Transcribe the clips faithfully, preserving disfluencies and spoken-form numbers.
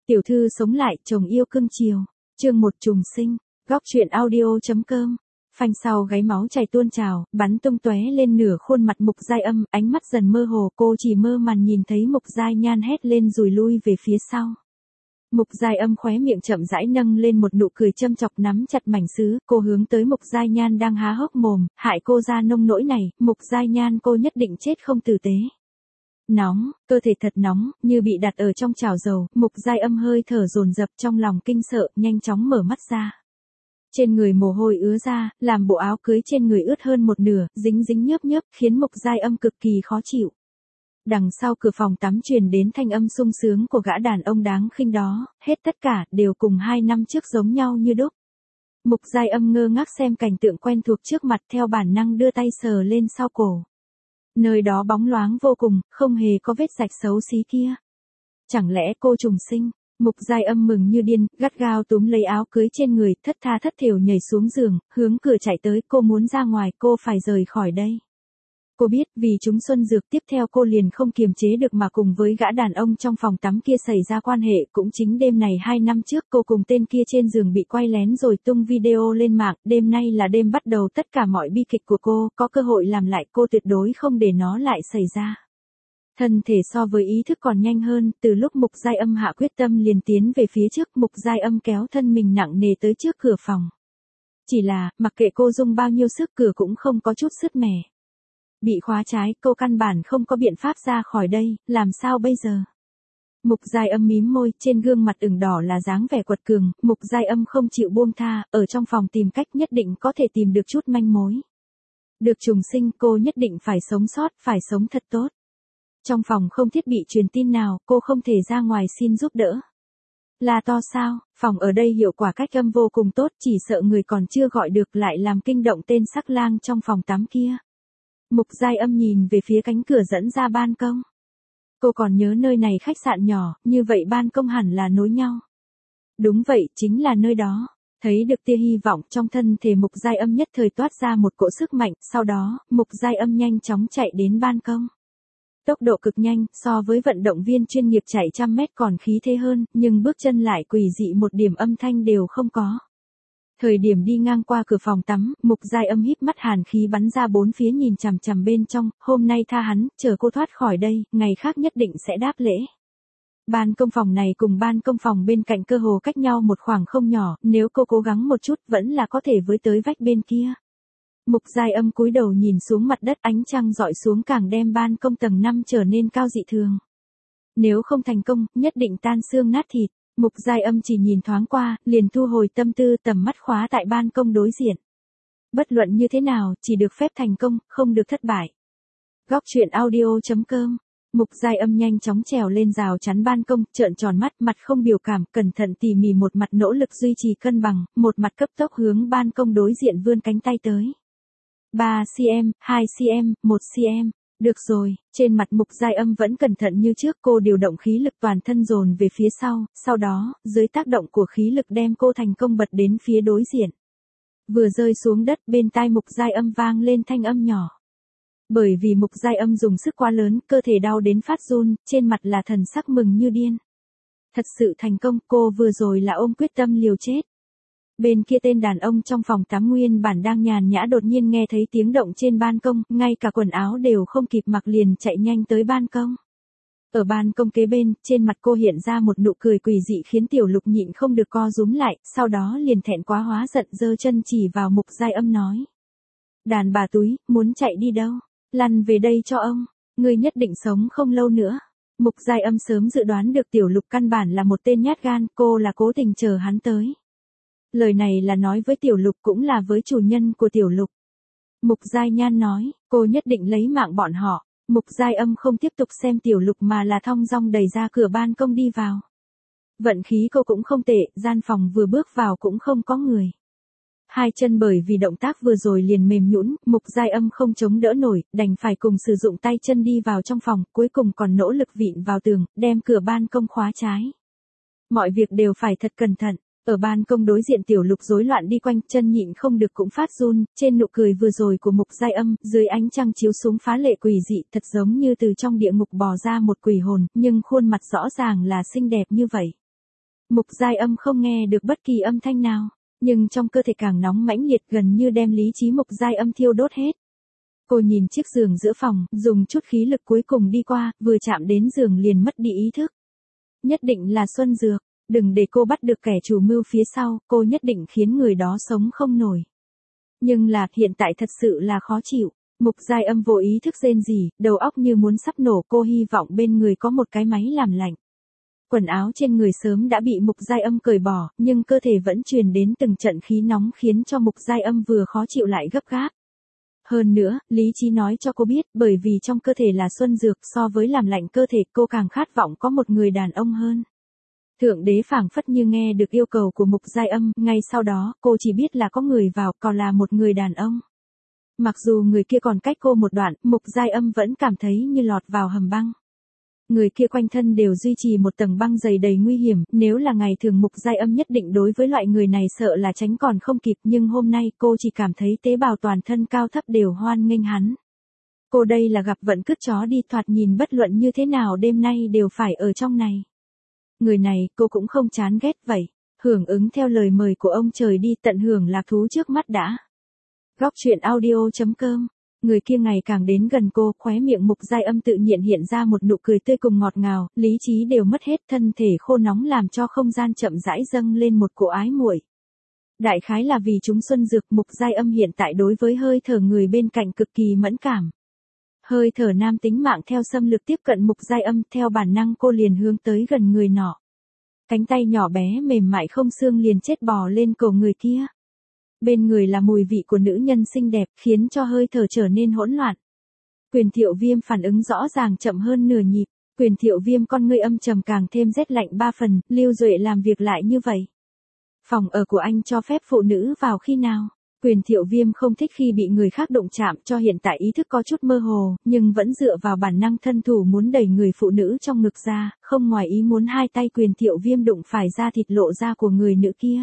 Tiểu thư sống lại, chồng yêu cưng chiều. Chương một trùng sinh. Góc truyện audio.com. Phanh sau gáy máu chảy tuôn trào, bắn tung tóe lên nửa khuôn mặt Mục Giai Âm, ánh mắt dần mơ hồ, cô chỉ mơ màng nhìn thấy Mục Giai Nhan hét lên rồi lui về phía sau. Mục Giai Âm khóe miệng chậm rãi nâng lên một nụ cười châm chọc, nắm chặt mảnh sứ, cô hướng tới Mục Giai Nhan đang há hốc mồm, hại cô ra nông nỗi này, Mục Giai Nhan cô nhất định chết không tử tế. Nóng, cơ thể thật nóng, như bị đặt ở trong chảo dầu, Mục Giai Âm hơi thở dồn dập trong lòng kinh sợ, nhanh chóng mở mắt ra. Trên người mồ hôi ứa ra, làm bộ áo cưới trên người ướt hơn một nửa, dính dính nhớp nhớp, khiến Mục Giai Âm cực kỳ khó chịu. Đằng sau cửa phòng tắm truyền đến thanh âm sung sướng của gã đàn ông đáng khinh đó, hết tất cả, đều cùng hai năm trước giống nhau như đúc. Mục Giai Âm ngơ ngác xem cảnh tượng quen thuộc trước mặt, theo bản năng đưa tay sờ lên sau cổ. Nơi đó bóng loáng vô cùng, không hề có vết rạch xấu xí kia. Chẳng lẽ cô trùng sinh? Mục Giai Âm mừng như điên, gắt gao túm lấy áo cưới trên người, thất tha thất thểu nhảy xuống giường, hướng cửa chạy tới, cô muốn ra ngoài, cô phải rời khỏi đây. Cô biết, vì chúng xuân dược tiếp theo cô liền không kiềm chế được mà cùng với gã đàn ông trong phòng tắm kia xảy ra quan hệ, cũng chính đêm này hai năm trước cô cùng tên kia trên giường bị quay lén rồi tung video lên mạng, đêm nay là đêm bắt đầu tất cả mọi bi kịch của cô, có cơ hội làm lại cô tuyệt đối không để nó lại xảy ra. Thân thể so với ý thức còn nhanh hơn, từ lúc Mục Giai Âm hạ quyết tâm liền tiến về phía trước, Mục Giai Âm kéo thân mình nặng nề tới trước cửa phòng. Chỉ là, mặc kệ cô dùng bao nhiêu sức, cửa cũng không có chút sứt mẻ. Bị khóa trái, cô căn bản không có biện pháp ra khỏi đây, làm sao bây giờ? Mục Giai Âm mím môi, trên gương mặt ửng đỏ là dáng vẻ quật cường, Mục Giai Âm không chịu buông tha, ở trong phòng tìm cách nhất định có thể tìm được chút manh mối. Được trùng sinh, cô nhất định phải sống sót, phải sống thật tốt. Trong phòng không thiết bị truyền tin nào, cô không thể ra ngoài xin giúp đỡ. Là to sao, phòng ở đây hiệu quả cách âm vô cùng tốt, chỉ sợ người còn chưa gọi được lại làm kinh động tên sắc lang trong phòng tắm kia. Mục Giai Âm nhìn về phía cánh cửa dẫn ra ban công. Cô còn nhớ nơi này khách sạn nhỏ, như vậy ban công hẳn là nối nhau. Đúng vậy, chính là nơi đó. Thấy được tia hy vọng trong thân thể Mục Giai Âm nhất thời toát ra một cỗ sức mạnh, sau đó, Mục Giai Âm nhanh chóng chạy đến ban công. Tốc độ cực nhanh, so với vận động viên chuyên nghiệp chạy trăm mét còn khí thế hơn, nhưng bước chân lại quỷ dị một điểm âm thanh đều không có. Thời điểm đi ngang qua cửa phòng tắm, Mục Giai Âm híp mắt hàn khí bắn ra bốn phía nhìn chằm chằm bên trong, hôm nay tha hắn, chờ cô thoát khỏi đây, ngày khác nhất định sẽ đáp lễ. Ban công phòng này cùng ban công phòng bên cạnh cơ hồ cách nhau một khoảng không nhỏ, nếu cô cố gắng một chút vẫn là có thể với tới vách bên kia. Mục Giai Âm cúi đầu nhìn xuống mặt đất, ánh trăng rọi xuống càng đem ban công tầng năm trở nên cao dị thường. Nếu không thành công, nhất định tan xương nát thịt. Mục Giai Âm chỉ nhìn thoáng qua, liền thu hồi tâm tư, tầm mắt khóa tại ban công đối diện. Bất luận như thế nào, chỉ được phép thành công, không được thất bại. Góc truyện audio.com. Mục Giai Âm nhanh chóng trèo lên rào chắn ban công, trợn tròn mắt, mặt không biểu cảm, cẩn thận tỉ mỉ, một mặt nỗ lực duy trì cân bằng, một mặt cấp tốc hướng ban công đối diện vươn cánh tay tới. ba xăng-ti-mét, hai xăng-ti-mét, một xăng-ti-mét. Được rồi, trên mặt Mục Giai Âm vẫn cẩn thận như trước, cô điều động khí lực toàn thân dồn về phía sau, sau đó, dưới tác động của khí lực đem cô thành công bật đến phía đối diện. Vừa rơi xuống đất, bên tai Mục Giai Âm vang lên thanh âm nhỏ. Bởi vì Mục Giai Âm dùng sức quá lớn, cơ thể đau đến phát run, trên mặt là thần sắc mừng như điên. Thật sự thành công, cô vừa rồi là ôm quyết tâm liều chết. Bên kia tên đàn ông trong phòng tắm nguyên bản đang nhàn nhã đột nhiên nghe thấy tiếng động trên ban công, ngay cả quần áo đều không kịp mặc liền chạy nhanh tới ban công. Ở ban công kế bên, trên mặt cô hiện ra một nụ cười quỷ dị khiến Tiểu Lục nhịn không được co rúm lại, sau đó liền thẹn quá hóa giận giơ chân chỉ vào Mục Giai Âm nói. Đàn bà túi, muốn chạy đi đâu? Lăn về đây cho ông, ngươi nhất định sống không lâu nữa. Mục Giai Âm sớm dự đoán được Tiểu Lục căn bản là một tên nhát gan, cô là cố tình chờ hắn tới. Lời này là nói với Tiểu Lục cũng là với chủ nhân của Tiểu Lục. Mục Giai Nhan nói, cô nhất định lấy mạng bọn họ. Mục Giai Âm không tiếp tục xem Tiểu Lục mà là thong dong đẩy ra cửa ban công đi vào. Vận khí cô cũng không tệ, gian phòng vừa bước vào cũng không có người. Hai chân bởi vì động tác vừa rồi liền mềm nhũn, Mục Giai Âm không chống đỡ nổi, đành phải cùng sử dụng tay chân đi vào trong phòng, cuối cùng còn nỗ lực vịn vào tường, đem cửa ban công khóa trái. Mọi việc đều phải thật cẩn thận. Ở ban công đối diện Tiểu Lục rối loạn đi quanh, chân nhịn không được cũng phát run, trên nụ cười vừa rồi của Mục Giai Âm, dưới ánh trăng chiếu xuống phá lệ quỷ dị, thật giống như từ trong địa ngục bò ra một quỷ hồn, nhưng khuôn mặt rõ ràng là xinh đẹp như vậy. Mục Giai Âm không nghe được bất kỳ âm thanh nào, nhưng trong cơ thể càng nóng mãnh liệt gần như đem lý trí Mục Giai Âm thiêu đốt hết. Cô nhìn chiếc giường giữa phòng, dùng chút khí lực cuối cùng đi qua, vừa chạm đến giường liền mất đi ý thức. Nhất định là Xuân Dược, đừng để cô bắt được kẻ chủ mưu phía sau, cô nhất định khiến người đó sống không nổi. Nhưng là, hiện tại thật sự là khó chịu. Mục Giai Âm vô ý thức rên rỉ, đầu óc như muốn sắp nổ, cô hy vọng bên người có một cái máy làm lạnh. Quần áo trên người sớm đã bị Mục Giai Âm cởi bỏ, nhưng cơ thể vẫn truyền đến từng trận khí nóng khiến cho Mục Giai Âm vừa khó chịu lại gấp gáp. Hơn nữa, lý trí nói cho cô biết, bởi vì trong cơ thể là Xuân Dược, so với làm lạnh cơ thể, cô càng khát vọng có một người đàn ông hơn. Thượng đế phảng phất như nghe được yêu cầu của Mục Giai Âm, ngay sau đó, cô chỉ biết là có người vào, còn là một người đàn ông. Mặc dù người kia còn cách cô một đoạn, Mục Giai Âm vẫn cảm thấy như lọt vào hầm băng. Người kia quanh thân đều duy trì một tầng băng dày đầy nguy hiểm, nếu là ngày thường Mục Giai Âm nhất định đối với loại người này sợ là tránh còn không kịp, nhưng hôm nay cô chỉ cảm thấy tế bào toàn thân cao thấp đều hoan nghênh hắn. Cô đây là gặp vận cứt chó đi, thoạt nhìn bất luận như thế nào đêm nay đều phải ở trong này. Người này, cô cũng không chán ghét vậy, hưởng ứng theo lời mời của ông trời đi, tận hưởng lạc thú trước mắt đã. Góc truyện audio chấm com. Người kia ngày càng đến gần cô, khóe miệng Mục Giai Âm tự nhiên hiện ra một nụ cười tươi cùng ngọt ngào, lý trí đều mất hết, thân thể khô nóng làm cho không gian chậm rãi dâng lên một cỗ ái muội. Đại khái là vì chúng Xuân Dược, Mục Giai Âm hiện tại đối với hơi thở người bên cạnh cực kỳ mẫn cảm. Hơi thở nam tính mạng theo xâm lược tiếp cận Mục Giai Âm, theo bản năng cô liền hướng tới gần người nọ. Cánh tay nhỏ bé mềm mại không xương liền chết bò lên cổ người kia. Bên người là mùi vị của nữ nhân xinh đẹp, khiến cho hơi thở trở nên hỗn loạn. Quyền Thiệu Viêm phản ứng rõ ràng chậm hơn nửa nhịp, Quyền Thiệu Viêm con ngươi âm trầm càng thêm rét lạnh ba phần, Lưu Duệ làm việc lại như vậy. Phòng ở của anh cho phép phụ nữ vào khi nào? Quyền Thiệu Viêm không thích khi bị người khác động chạm, cho hiện tại ý thức có chút mơ hồ, nhưng vẫn dựa vào bản năng thân thủ muốn đẩy người phụ nữ trong ngực ra, không ngoài ý muốn hai tay Quyền Thiệu Viêm đụng phải da thịt lộ ra của người nữ kia.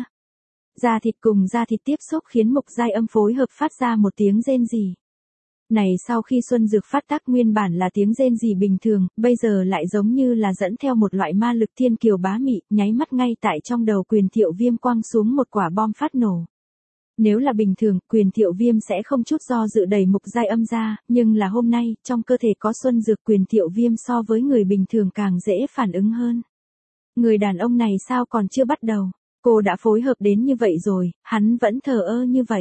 Da thịt cùng da thịt tiếp xúc khiến Mục Giai Âm phối hợp phát ra một tiếng rên rỉ. Này sau khi Xuân Dược phát tác nguyên bản là tiếng rên rỉ bình thường, bây giờ lại giống như là dẫn theo một loại ma lực thiên kiều bá mị, nháy mắt ngay tại trong đầu Quyền Thiệu Viêm quăng xuống một quả bom phát nổ. Nếu là bình thường, Quyền Thiệu Viêm sẽ không chút do dự đẩy Mục Giai Âm ra, nhưng là hôm nay, trong cơ thể có Xuân Dược, Quyền Thiệu Viêm so với người bình thường càng dễ phản ứng hơn. Người đàn ông này sao còn chưa bắt đầu? Cô đã phối hợp đến như vậy rồi, hắn vẫn thờ ơ như vậy.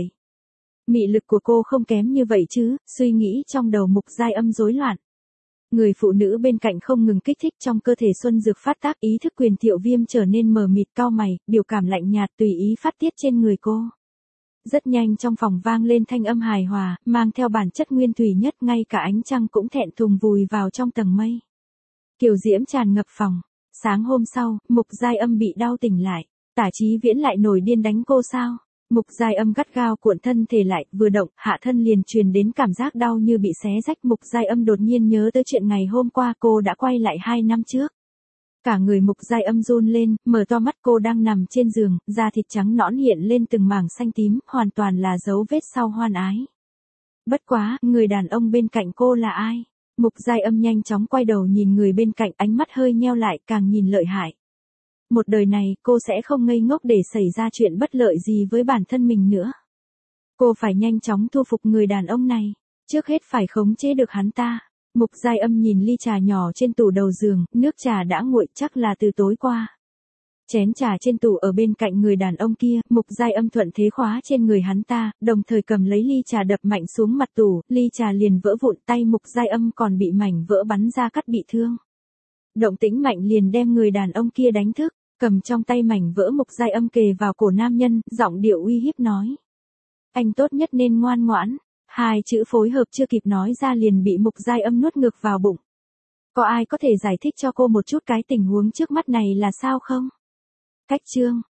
Mị lực của cô không kém như vậy chứ, suy nghĩ trong đầu Mục Giai Âm rối loạn. Người phụ nữ bên cạnh không ngừng kích thích trong cơ thể Xuân Dược phát tác, ý thức Quyền Thiệu Viêm trở nên mờ mịt cau mày, biểu cảm lạnh nhạt tùy ý phát tiết trên người cô. Rất nhanh trong phòng vang lên thanh âm hài hòa, mang theo bản chất nguyên thủy nhất, ngay cả ánh trăng cũng thẹn thùng vùi vào trong tầng mây. Kiều diễm tràn ngập phòng. Sáng hôm sau, Mục Giai Âm bị đau tỉnh lại. Tả Chí Viễn lại nổi điên đánh cô sao? Mục Giai Âm gắt gao cuộn thân thể lại, vừa động, hạ thân liền truyền đến cảm giác đau như bị xé rách. Mục Giai Âm đột nhiên nhớ tới chuyện ngày hôm qua cô đã quay lại hai năm trước. Cả người Mục Giai Âm run lên, mở to mắt, cô đang nằm trên giường, da thịt trắng nõn hiện lên từng mảng xanh tím, hoàn toàn là dấu vết sau hoan ái. Bất quá, người đàn ông bên cạnh cô là ai? Mục Giai Âm nhanh chóng quay đầu nhìn người bên cạnh, ánh mắt hơi nheo lại, càng nhìn lợi hại. Một đời này, cô sẽ không ngây ngốc để xảy ra chuyện bất lợi gì với bản thân mình nữa. Cô phải nhanh chóng thu phục người đàn ông này, trước hết phải khống chế được hắn ta. Mục Giai Âm nhìn ly trà nhỏ trên tủ đầu giường, nước trà đã nguội, chắc là từ tối qua. Chén trà trên tủ ở bên cạnh người đàn ông kia, Mục Giai Âm thuận thế khóa trên người hắn ta, đồng thời cầm lấy ly trà đập mạnh xuống mặt tủ, ly trà liền vỡ vụn, tay Mục Giai Âm còn bị mảnh vỡ bắn ra cắt bị thương. Động tĩnh mạnh liền đem người đàn ông kia đánh thức, cầm trong tay mảnh vỡ Mục Giai Âm kề vào cổ nam nhân, giọng điệu uy hiếp nói. Anh tốt nhất nên ngoan ngoãn. Hai chữ phối hợp chưa kịp nói ra liền bị Mục Giai Âm nuốt ngược vào bụng. Có ai có thể giải thích cho cô một chút cái tình huống trước mắt này là sao không? Cách chương.